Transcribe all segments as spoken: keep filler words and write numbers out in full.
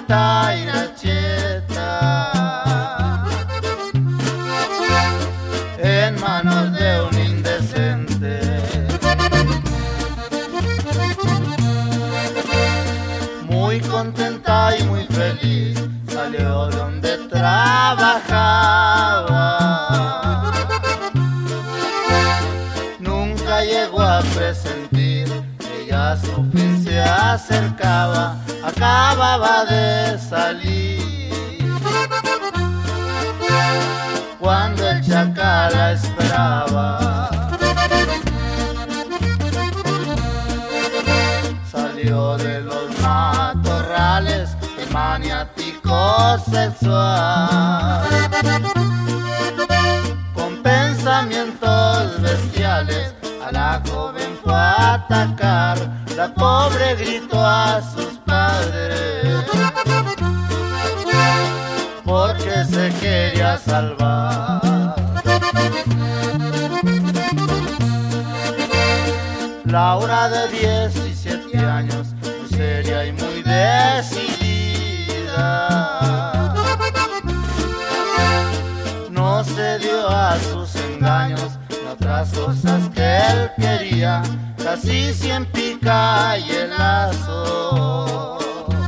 vuelta y la cheta en manos de un indecente. Muy contenta y muy feliz salió donde trabajaba. Nunca llegó a presentir que ya su fin se acercaba. Acababa de salir cuando el chacal la esperaba. Salió de los matorrales el maniático sexual, con pensamientos bestiales a la joven fue a atacar. La pobre gritó a sus padres porque se quería salvar. Laura, de diecisiete años, muy seria y muy decidida, no se dio a sus engaños ni otras cosas que él quería. Casi cien pica y el lazo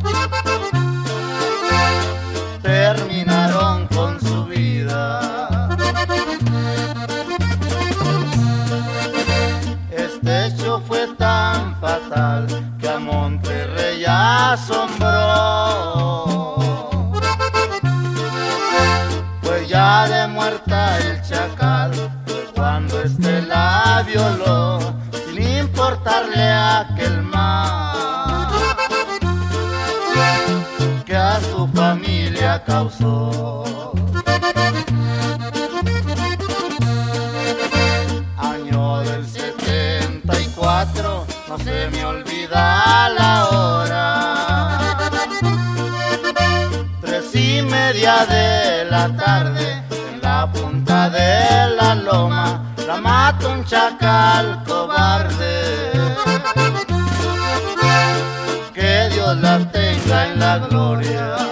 terminaron con su vida. Este hecho fue tan fatal que a Monterrey asombró, pues ya de muerta el chacal fue cuando este la violó, sin importarle aquel mal que a su familia causó. Año del setenta y cuatro, no se me olvida la hora, tres y media de la tarde, en la punta de la loma la mata un chacal cobarde. Que Dios la tenga en la gloria.